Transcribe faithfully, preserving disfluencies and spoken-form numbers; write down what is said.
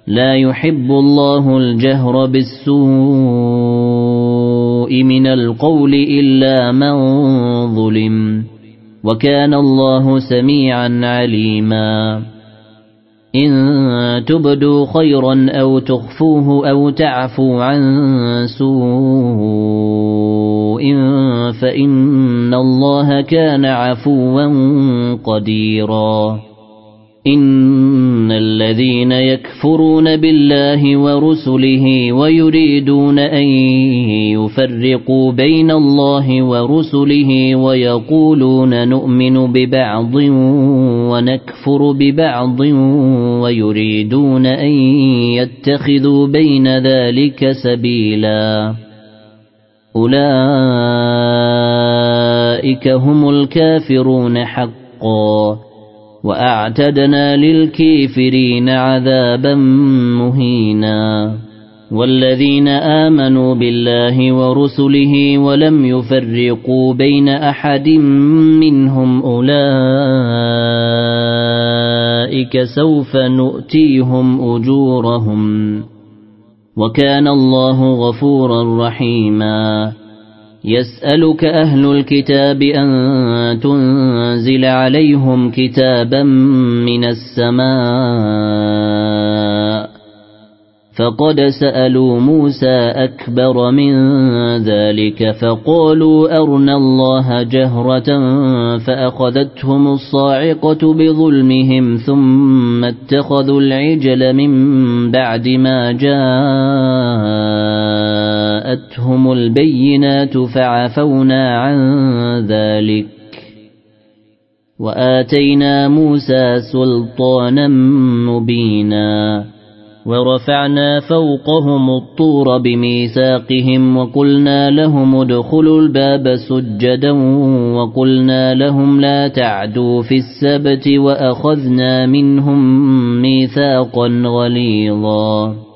لا يحب الله الجهر بالسوء من القول إلا من ظلم وكان الله سميعا عليما إن تبدوا خيرا أو تخفوه أو تعفوا عن سوء فإن الله كان عفوا قديرا إن الذين يكفرون بالله ورسله ويريدون أن يفرقوا بين الله ورسله ويقولون نؤمن ببعض ونكفر ببعض ويريدون أن يتخذوا بين ذلك سبيلا أولئك هم الكافرون حقا وأعتدنا للكافرين عذابا مهينا والذين آمنوا بالله ورسله ولم يفرقوا بين أحد منهم أولئك سوف نؤتيهم أجورهم وكان الله غفورا رحيما يسألك أهل الكتاب أن تنزل عليهم كتابا من السماء فقد سألوا موسى أكبر من ذلك فقالوا أرنا الله جهرة فأخذتهم الصاعقة بظلمهم ثم اتخذوا العجل من بعد ما جاءتهم البينات فعفونا عن ذلك وآتينا موسى سلطانا مبينا ورفعنا فوقهم الطور بميثاقهم وقلنا لهم ادخلوا الباب سجدا وقلنا لهم لا تعدوا في السبت وأخذنا منهم ميثاقا غليظا